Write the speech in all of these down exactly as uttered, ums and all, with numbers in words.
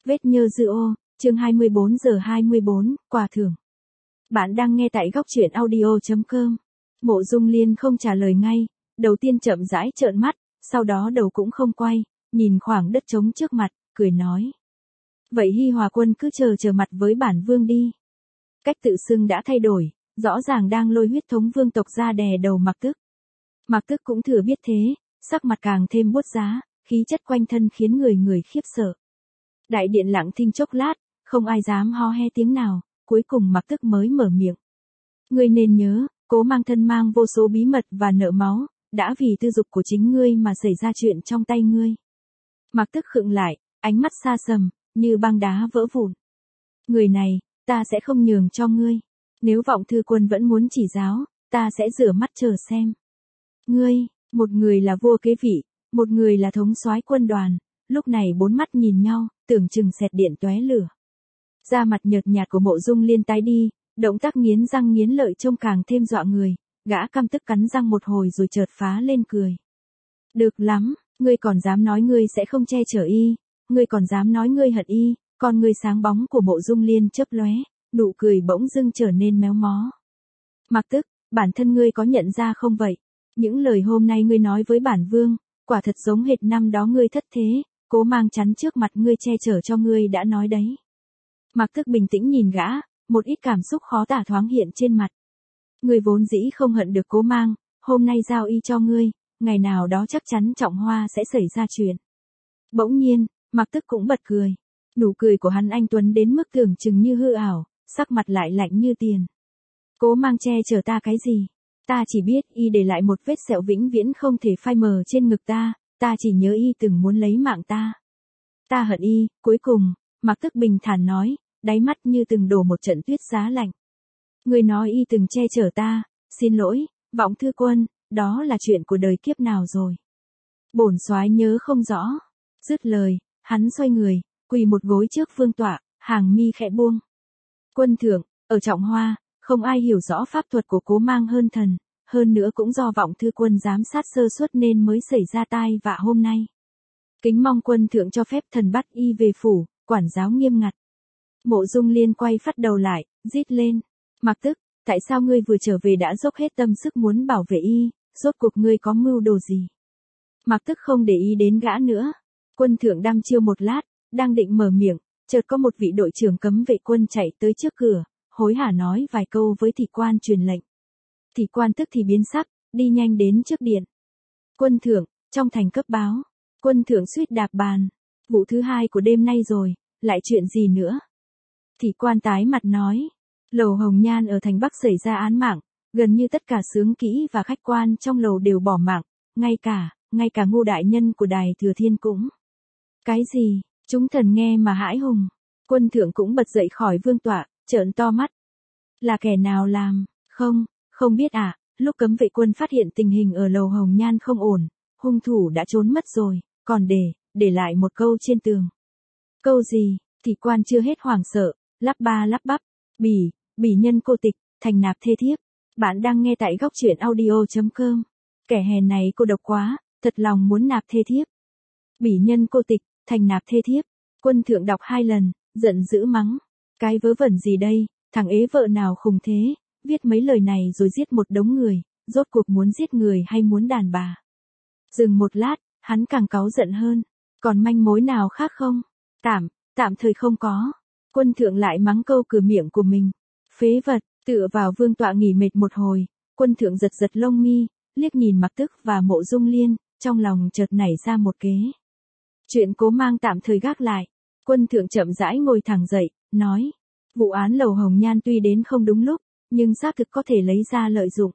Vết nhơ dư ô, chương hai mươi bốn giờ hai mươi bốn, quà thưởng. Bạn đang nghe tại góc truyện audio chấm com. Mộ Dung Liên không trả lời ngay, đầu tiên chậm rãi trợn mắt, sau đó đầu cũng không quay, nhìn khoảng đất trống trước mặt, cười nói. Vậy Hi Hòa Quân cứ chờ chờ mặt với bản vương đi. Cách tự xưng đã thay đổi, rõ ràng đang lôi huyết thống vương tộc ra đè đầu Mạc Tức. Mạc Tức cũng thừa biết thế, sắc mặt càng thêm buốt giá, khí chất quanh thân khiến người người khiếp sợ. Đại điện lặng thinh chốc lát, không ai dám ho he tiếng nào, cuối cùng Mạc Tức mới mở miệng. Ngươi nên nhớ, Cố Mang thân mang vô số bí mật và nợ máu, đã vì tư dục của chính ngươi mà xảy ra chuyện trong tay ngươi. Mạc Tức khựng lại, ánh mắt xa sầm, như băng đá vỡ vụn. Người này, ta sẽ không nhường cho ngươi. Nếu Vọng Thư Quân vẫn muốn chỉ giáo, ta sẽ rửa mắt chờ xem. Ngươi, một người là vua kế vị, một người là thống soái quân đoàn, lúc này bốn mắt nhìn nhau, tưởng chừng xẹt điện tóe lửa. Da mặt nhợt nhạt của Mộ Dung Liên tái đi, động tác nghiến răng nghiến lợi trông càng thêm dọa người, gã căm tức cắn răng một hồi rồi chợt phá lên cười. Được lắm, ngươi còn dám nói ngươi sẽ không che chở y, ngươi còn dám nói ngươi hận y, con ngươi sáng bóng của Mộ Dung Liên chớp lóe, nụ cười bỗng dưng trở nên méo mó. Mạc Tức, bản thân ngươi có nhận ra không vậy? Những lời hôm nay ngươi nói với bản vương, quả thật giống hệt năm đó ngươi thất thế, Cố Mang chắn trước mặt ngươi che chở cho ngươi đã nói đấy. Mạc Tức bình tĩnh nhìn gã, một ít cảm xúc khó tả thoáng hiện trên mặt. Ngươi vốn dĩ không hận được Cố Mang, hôm nay giao y cho ngươi, ngày nào đó chắc chắn Trọng Hoa sẽ xảy ra chuyện. Bỗng nhiên, Mạc Tức cũng bật cười. Nụ cười của hắn anh tuấn đến mức tưởng chừng như hư ảo, sắc mặt lại lạnh như tiền. Cố Mang che chở ta cái gì? Ta chỉ biết y để lại một vết sẹo vĩnh viễn không thể phai mờ trên ngực ta, ta chỉ nhớ y từng muốn lấy mạng ta. Ta hận y, cuối cùng, Mạc Tức bình thản nói, đáy mắt như từng đổ một trận tuyết giá lạnh. Ngươi nói y từng che chở ta, xin lỗi, Vọng Thư Quân, đó là chuyện của đời kiếp nào rồi. Bổn soái nhớ không rõ. Dứt lời, hắn xoay người, quỳ một gối trước vương tọa, hàng mi khẽ buông. Quân thượng, ở Trọng Hoa, không ai hiểu rõ pháp thuật của Cố Mang hơn thần, hơn nữa cũng do Vọng Thư Quân giám sát sơ suất nên mới xảy ra tai vạ hôm nay. Kính mong quân thượng cho phép thần bắt y về phủ, quản giáo nghiêm ngặt. Mộ Dung Liên quay phát đầu lại, rít lên. Mạc Tức, tại sao ngươi vừa trở về đã dốc hết tâm sức muốn bảo vệ y, rốt cuộc ngươi có mưu đồ gì? Mạc Tức không để ý đến gã nữa. Quân thượng đăm chiêu một lát, đang định mở miệng, chợt có một vị đội trưởng cấm vệ quân chạy tới trước cửa, hối hả nói vài câu với thị quan truyền lệnh. Thị quan tức thì biến sắc, đi nhanh đến trước điện. Quân thượng, trong thành cấp báo. Quân thượng suýt đạp bàn. Vụ thứ hai của đêm nay rồi, lại chuyện gì nữa? Thị quan tái mặt nói. Lầu Hồng Nhan ở thành Bắc xảy ra án mạng, gần như tất cả xướng kỹ và khách quan trong lầu đều bỏ mạng, ngay cả, ngay cả Ngô đại nhân của Đài Thừa Thiên cũng. Cái gì? Chúng thần nghe mà hãi hùng. Quân thượng cũng bật dậy khỏi vương tọa, trợn to mắt. Là kẻ nào làm? Không, không biết à, lúc cấm vệ quân phát hiện tình hình ở lầu Hồng Nhan không ổn, hung thủ đã trốn mất rồi, còn để, để lại một câu trên tường. Câu gì? Thị quan chưa hết hoảng sợ, lắp ba lắp bắp. Bỉ, bỉ nhân cô tịch, thành nạp thê thiếp. Bạn đang nghe tại góc truyện audio chấm com. Kẻ hèn này cô độc quá, thật lòng muốn nạp thê thiếp. Bỉ nhân cô tịch, thành nạp thê thiếp. Quân thượng đọc hai lần, giận dữ mắng. Cái vớ vẩn gì đây, thằng ế vợ nào khùng thế, viết mấy lời này rồi giết một đống người, rốt cuộc muốn giết người hay muốn đàn bà. Dừng một lát, hắn càng cáu giận hơn. Còn manh mối nào khác không? Tạm, tạm thời không có. Quân thượng lại mắng câu cửa miệng của mình. Phế vật, tựa vào vương tọa nghỉ mệt một hồi, quân thượng giật giật lông mi, liếc nhìn Mạc Tức và Mộ Dung Liên, trong lòng chợt nảy ra một kế. Chuyện Cố Mang tạm thời gác lại. Quân thượng chậm rãi ngồi thẳng dậy, nói. Vụ án lầu Hồng Nhan tuy đến không đúng lúc, nhưng xác thực có thể lấy ra lợi dụng.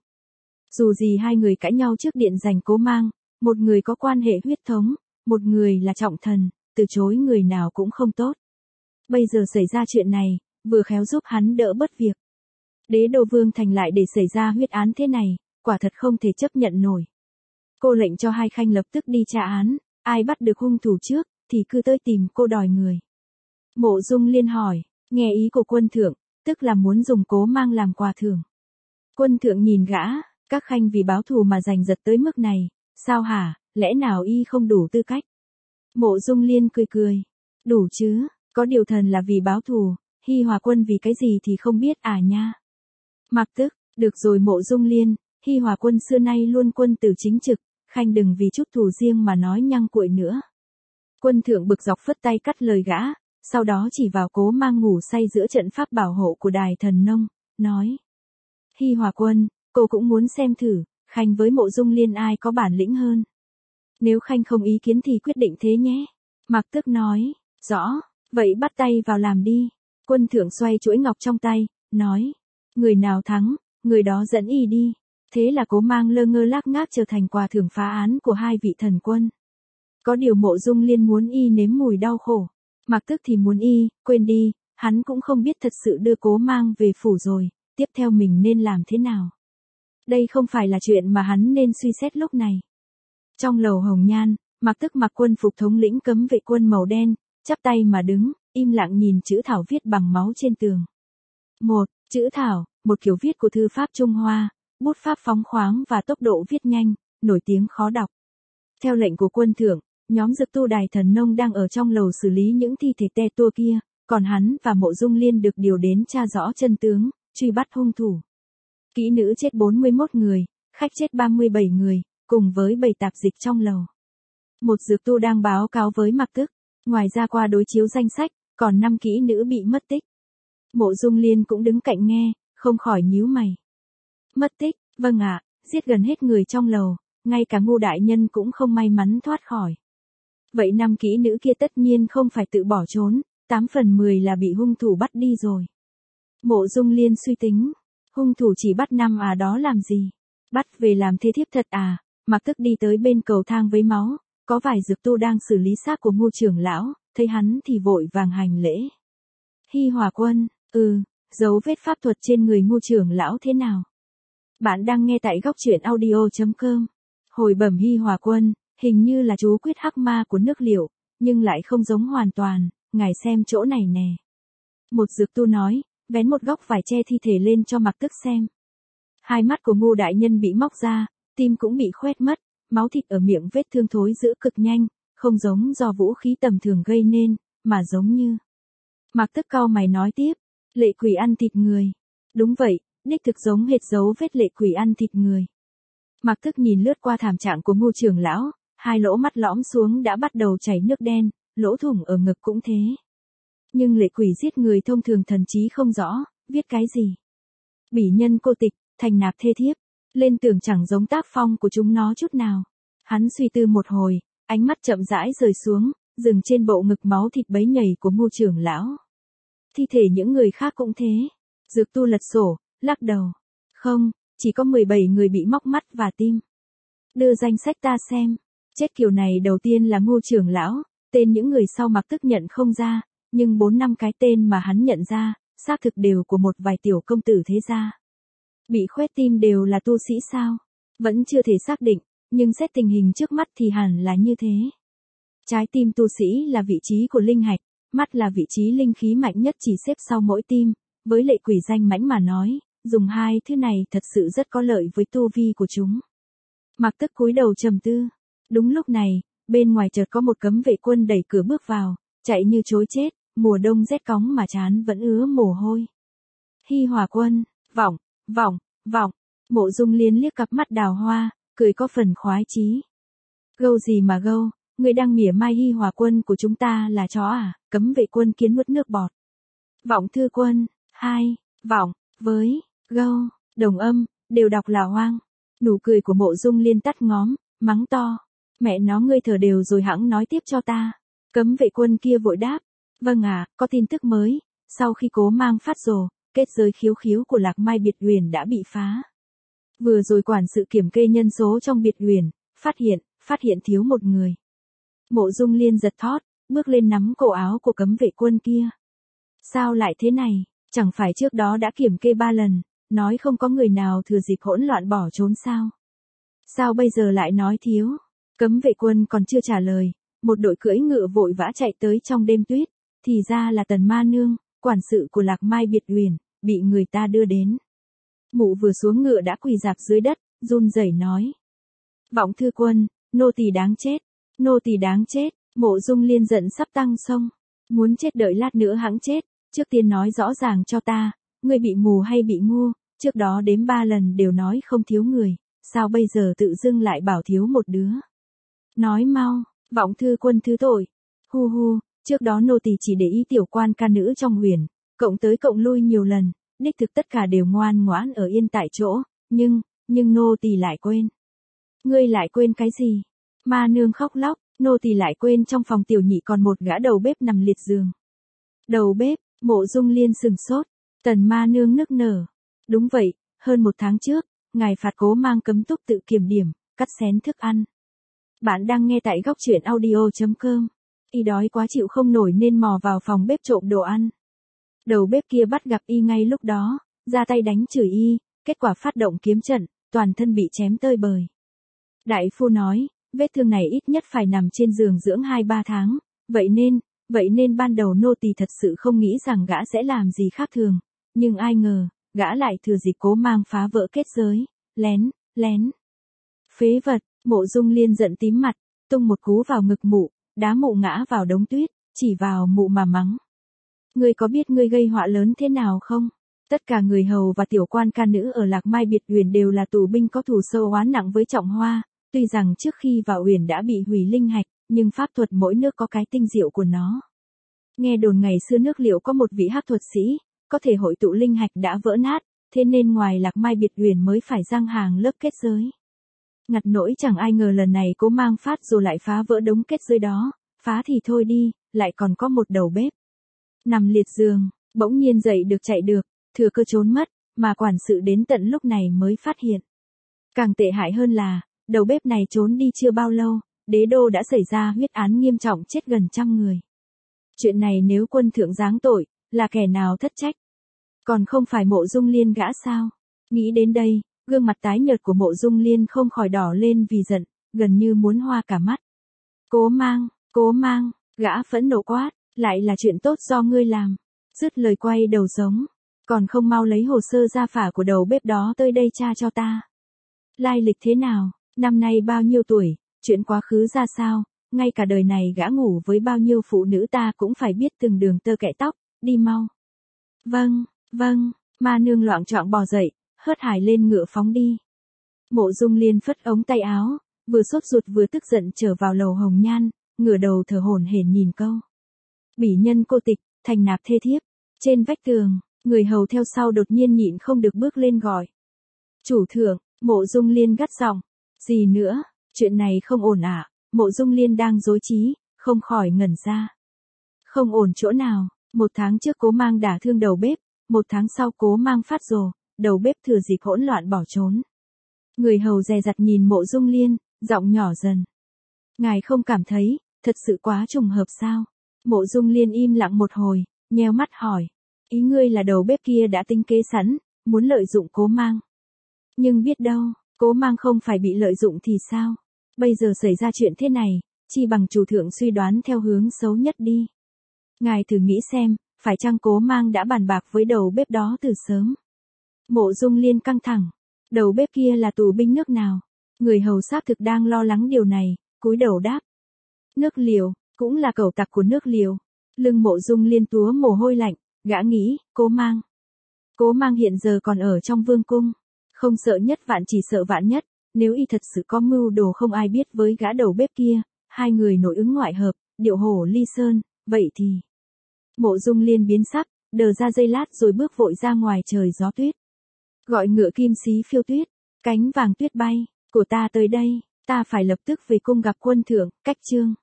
Dù gì hai người cãi nhau trước điện giành Cố Mang, một người có quan hệ huyết thống, một người là trọng thần, từ chối người nào cũng không tốt. Bây giờ xảy ra chuyện này, vừa khéo giúp hắn đỡ bớt việc. Đế đô Vương Thành lại để xảy ra huyết án thế này, quả thật không thể chấp nhận nổi. Cô lệnh cho hai khanh lập tức đi tra án, ai bắt được hung thủ trước, thì cứ tới tìm cô đòi người. Mộ Dung Liên hỏi, nghe ý của quân thượng, tức là muốn dùng Cố Mang làm quà thưởng. Quân thượng nhìn gã, các khanh vì báo thù mà giành giật tới mức này, sao hả, lẽ nào y không đủ tư cách? Mộ Dung Liên cười cười, đủ chứ, Có điều thần là vì báo thù, Hi Hòa Quân vì cái gì thì không biết à nha. Mặc Tức, được rồi Mộ Dung Liên, Hi Hòa Quân xưa nay luôn quân tử chính trực, khanh đừng vì chút thù riêng mà nói nhăng cuội nữa. Quân thượng bực dọc phất tay cắt lời gã, sau đó chỉ vào Cố Mang ngủ say giữa trận pháp bảo hộ của Đài Thần Nông, nói. Hi Hòa Quân, cô cũng muốn xem thử, khanh với Mộ Dung Liên ai có bản lĩnh hơn. Nếu khanh không ý kiến thì quyết định thế nhé. Mặc Tức nói, rõ, vậy bắt tay vào làm đi. Quân thượng xoay chuỗi ngọc trong tay, nói. Người nào thắng, người đó dẫn y đi. Thế là Cố Mang lơ ngơ lác ngác trở thành quà thưởng phá án của hai vị thần quân. Có điều Mộ Dung Liên muốn y nếm mùi đau khổ. Mặc Tức thì muốn y, quên đi, hắn cũng không biết thật sự đưa Cố Mang về phủ rồi, tiếp theo mình nên làm thế nào. Đây không phải là chuyện mà hắn nên suy xét lúc này. Trong lầu hồng nhan, Mặc Tức mặc quân phục thống lĩnh cấm vệ quân màu đen, chắp tay mà đứng, im lặng nhìn chữ thảo viết bằng máu trên tường. Một, chữ thảo, một kiểu viết của thư pháp Trung Hoa, bút pháp phóng khoáng và tốc độ viết nhanh, nổi tiếng khó đọc. Theo lệnh của quân thượng, nhóm dược tu Đài Thần Nông đang ở trong lầu xử lý những thi thể te tua kia, còn hắn và Mộ Dung Liên được điều đến tra rõ chân tướng, truy bắt hung thủ. Kỹ nữ chết bốn mươi mốt người, khách chết ba mươi bảy người, cùng với bảy tạp dịch trong lầu. Một dược tu đang báo cáo với Mặc Tức, ngoài ra qua đối chiếu danh sách, còn năm kỹ nữ bị mất tích. Mộ Dung Liên cũng đứng cạnh nghe, không khỏi nhíu mày. Mất tích, vâng ạ, giết gần hết người trong lầu, ngay cả Ngô đại nhân cũng không may mắn thoát khỏi. Vậy năm kỹ nữ kia tất nhiên không phải tự bỏ trốn, tám phần mười là bị hung thủ bắt đi rồi. Mộ Dung Liên suy tính, hung thủ chỉ bắt năm à đó làm gì? Bắt về làm thê thiếp thật à? Mặc Tức đi tới bên cầu thang với máu, có vài dược tu đang xử lý xác của Ngô trưởng lão, thấy hắn thì vội vàng hành lễ. Hi Hòa Quân, ừ, dấu vết pháp thuật trên người Ngô trưởng lão thế nào? Bạn đang nghe tại góc truyện audio chấm com. Hồi bẩm Hi Hòa Quân, hình như là chú quyết hắc ma của nước Liệu, nhưng lại không giống hoàn toàn, ngài xem chỗ này nè. Một dược tu nói, vén một góc vải che thi thể lên cho Mặc Tức xem. Hai mắt của Ngô đại nhân bị móc ra, tim cũng bị khoét mất, máu thịt ở miệng vết thương thối rữa cực nhanh, không giống do vũ khí tầm thường gây nên, mà giống như. Mặc Tức cau mày nói tiếp, lệ quỷ ăn thịt người. Đúng vậy, đích thực giống hệt dấu vết lệ quỷ ăn thịt người. Mặc Tức nhìn lướt qua thảm trạng của Ngô trưởng lão, hai lỗ mắt lõm xuống đã bắt đầu chảy nước đen, lỗ thủng ở ngực cũng thế. Nhưng lệ quỷ giết người thông thường thần trí không rõ, viết cái gì? Bỉ nhân cô tịch, thành nạp thê thiếp, lên tưởng chẳng giống tác phong của chúng nó chút nào. Hắn suy tư một hồi, ánh mắt chậm rãi rời xuống, dừng trên bộ ngực máu thịt bấy nhầy của Ngô trưởng lão. Thi thể những người khác cũng thế. Dược tu lật sổ, lắc đầu. Không, chỉ có mười bảy người bị móc mắt và tim. Đưa danh sách ta xem. Chết kiểu này đầu tiên là Ngô trưởng lão, tên những người sau Mặc Tức nhận không ra, nhưng bốn năm cái tên mà hắn nhận ra, xác thực đều của một vài tiểu công tử thế gia. Bị khoét tim đều là tu sĩ sao? Vẫn chưa thể xác định, nhưng xét tình hình trước mắt thì hẳn là như thế. Trái tim tu sĩ là vị trí của linh hạch, mắt là vị trí linh khí mạnh nhất chỉ xếp sau mỗi tim, với lệ quỷ danh mãnh mà nói, dùng hai thứ này thật sự rất có lợi với tu vi của chúng. Mặc Tức cúi đầu trầm tư. Đúng lúc này, bên ngoài chợt có một cấm vệ quân đẩy cửa bước vào, chạy như trối chết, mùa đông rét cóng mà trán vẫn ứa mồ hôi. Hi Hòa Quân, vọng, vọng, vọng, Mộ Dung Liên liếc cặp mắt đào hoa, cười có phần khoái chí. Gâu gì mà gâu, người đang mỉa mai Hi Hòa Quân của chúng ta là chó à? Cấm vệ quân kiến nuốt nước bọt. Vọng thư quân, hai, vọng, với, gâu, đồng âm, đều đọc là hoang. Nụ cười của Mộ Dung Liên tắt ngóm, mắng to. Mẹ nó ngươi thở đều rồi hẵng nói tiếp cho ta. Cấm vệ quân kia vội đáp. Vâng ạ, à, có tin tức mới. Sau khi Cố Mang phát rồ, kết giới khiếu khiếu của Lạc Mai Biệt Uyển đã bị phá. Vừa rồi quản sự kiểm kê nhân số trong Biệt Uyển, phát hiện, phát hiện thiếu một người. Mộ Dung Liên giật thót, bước lên nắm cổ áo của cấm vệ quân kia. Sao lại thế này, chẳng phải trước đó đã kiểm kê ba lần, nói không có người nào thừa dịp hỗn loạn bỏ trốn sao? Sao bây giờ lại nói thiếu? Cấm vệ quân còn chưa trả lời, một đội cưỡi ngựa vội vã chạy tới trong đêm tuyết, thì ra là Tần Ma Nương, quản sự của Lạc Mai Biệt Uyển, bị người ta đưa đến. Mụ vừa xuống ngựa đã quỳ rạp dưới đất, run rẩy nói. Vọng thư quân, nô tỳ đáng chết, nô tỳ đáng chết, Mộ Dung Liên giận sắp tăng sông. Muốn chết đợi lát nữa hẵng chết, trước tiên nói rõ ràng cho ta, ngươi bị mù hay bị ngu, trước đó đếm ba lần đều nói không thiếu người, sao bây giờ tự dưng lại bảo thiếu một đứa. Nói mau, vọng thư quân thứ tội. Hu hu, trước đó nô tỳ chỉ để ý tiểu quan ca nữ trong huyền, cộng tới cộng lui nhiều lần, đích thực tất cả đều ngoan ngoãn ở yên tại chỗ, nhưng, nhưng nô tỳ lại quên. Ngươi lại quên cái gì? Ma nương khóc lóc, nô tỳ lại quên trong phòng tiểu nhị còn một gã đầu bếp nằm liệt giường. Đầu bếp, Mộ Dung Liên sừng sốt, Tần ma nương nức nở. Đúng vậy, hơn một tháng trước, ngài phạt Cố Mang cấm túc tự kiểm điểm, cắt xén thức ăn. Bạn đang nghe tại góc truyện audio chấm com. Y đói quá chịu không nổi nên mò vào phòng bếp trộm đồ ăn. Đầu bếp kia bắt gặp Y ngay lúc đó, ra tay đánh chửi Y, kết quả phát động kiếm trận, toàn thân bị chém tơi bời. Đại phu nói, vết thương này ít nhất phải nằm trên giường dưỡng hai ba tháng, vậy nên, vậy nên ban đầu nô tỳ thật sự không nghĩ rằng gã sẽ làm gì khác thường, nhưng ai ngờ, gã lại thừa dịp Cố Mang phá vỡ kết giới, lén, lén. Phế vật, Mộ Dung Liên giận tím mặt, tung một cú vào ngực mụ, đá mụ ngã vào đống tuyết, chỉ vào mụ mà mắng. Ngươi có biết ngươi gây họa lớn thế nào không? Tất cả người hầu và tiểu quan ca nữ ở Lạc Mai Biệt Uyển đều là tù binh có thù sâu oán nặng với Trọng Hoa, tuy rằng trước khi vào uyển đã bị hủy linh hạch, nhưng pháp thuật mỗi nước có cái tinh diệu của nó. Nghe đồn ngày xưa nước Liệu có một vị hắc thuật sĩ, có thể hội tụ linh hạch đã vỡ nát, thế nên ngoài Lạc Mai Biệt Uyển mới phải giăng hàng lớp kết giới. Ngặt nỗi chẳng ai ngờ lần này Cố Mang phát rồi lại phá vỡ đống kết giới đó, phá thì thôi đi, lại còn có một đầu bếp. Nằm liệt giường, bỗng nhiên dậy được chạy được, thừa cơ trốn mất, mà quản sự đến tận lúc này mới phát hiện. Càng tệ hại hơn là, đầu bếp này trốn đi chưa bao lâu, đế đô đã xảy ra huyết án nghiêm trọng chết gần trăm người. Chuyện này nếu quân thượng giáng tội, là kẻ nào thất trách? Còn không phải Mộ Dung Liên gã sao? Nghĩ đến đây, gương mặt tái nhợt của Mộ Dung Liên không khỏi đỏ lên vì giận, gần như muốn hoa cả mắt. Cố Mang, Cố Mang, gã phẫn nộ quát, lại là chuyện tốt do ngươi làm. Dứt lời quay đầu giống, còn không mau lấy hồ sơ gia phả của đầu bếp đó tới đây tra cho ta. Lai lịch thế nào, năm nay bao nhiêu tuổi, chuyện quá khứ ra sao, ngay cả đời này gã ngủ với bao nhiêu phụ nữ ta cũng phải biết từng đường tơ kẽ tóc, đi mau. Vâng, vâng, ma nương loạng choạng bò dậy, hớt hải lên ngựa phóng đi. Mộ Dung Liên phất ống tay áo, vừa sốt ruột vừa tức giận trở vào lầu hồng nhan, ngửa đầu thở hổn hển nhìn câu. Bỉ nhân cô tịch, thành nạp thê thiếp. Trên vách tường, người hầu theo sau đột nhiên nhịn không được bước lên gọi. Chủ thượng, Mộ Dung Liên gắt giọng. Gì nữa, chuyện này không ổn ạ. À? Mộ Dung Liên đang rối trí, không khỏi ngẩn ra. Không ổn chỗ nào, một tháng trước Cố Mang đả thương đầu bếp, một tháng sau Cố Mang phát rồ, đầu bếp thừa dịp hỗn loạn bỏ trốn. Người hầu dè dặt nhìn Mộ Dung Liên, giọng nhỏ dần. Ngài không cảm thấy, thật sự quá trùng hợp sao? Mộ Dung Liên im lặng một hồi, nheo mắt hỏi. Ý ngươi là đầu bếp kia đã tính kế sẵn, muốn lợi dụng Cố Mang. Nhưng biết đâu, Cố Mang không phải bị lợi dụng thì sao? Bây giờ xảy ra chuyện thế này, chi bằng chủ thượng suy đoán theo hướng xấu nhất đi. Ngài thử nghĩ xem, phải chăng Cố Mang đã bàn bạc với đầu bếp đó từ sớm? Mộ Dung Liên căng thẳng. Đầu bếp kia là tù binh nước nào? Người hầu xác thực đang lo lắng điều này, cúi đầu đáp. Nước Liều, cũng là cẩu tặc của nước Liều. Lưng Mộ Dung Liên túa mồ hôi lạnh, gã nghĩ, Cố Mang. Cố Mang hiện giờ còn ở trong vương cung. Không sợ nhất vạn chỉ sợ vạn nhất, nếu y thật sự có mưu đồ không ai biết với gã đầu bếp kia, hai người nội ứng ngoại hợp, điệu hổ ly sơn, vậy thì. Mộ Dung Liên biến sắc, đờ ra giây lát rồi bước vội ra ngoài trời gió tuyết. Gọi ngựa kim xí phiêu tuyết, cánh vàng tuyết bay, của ta tới đây, ta phải lập tức về cung gặp quân thượng, cách chương.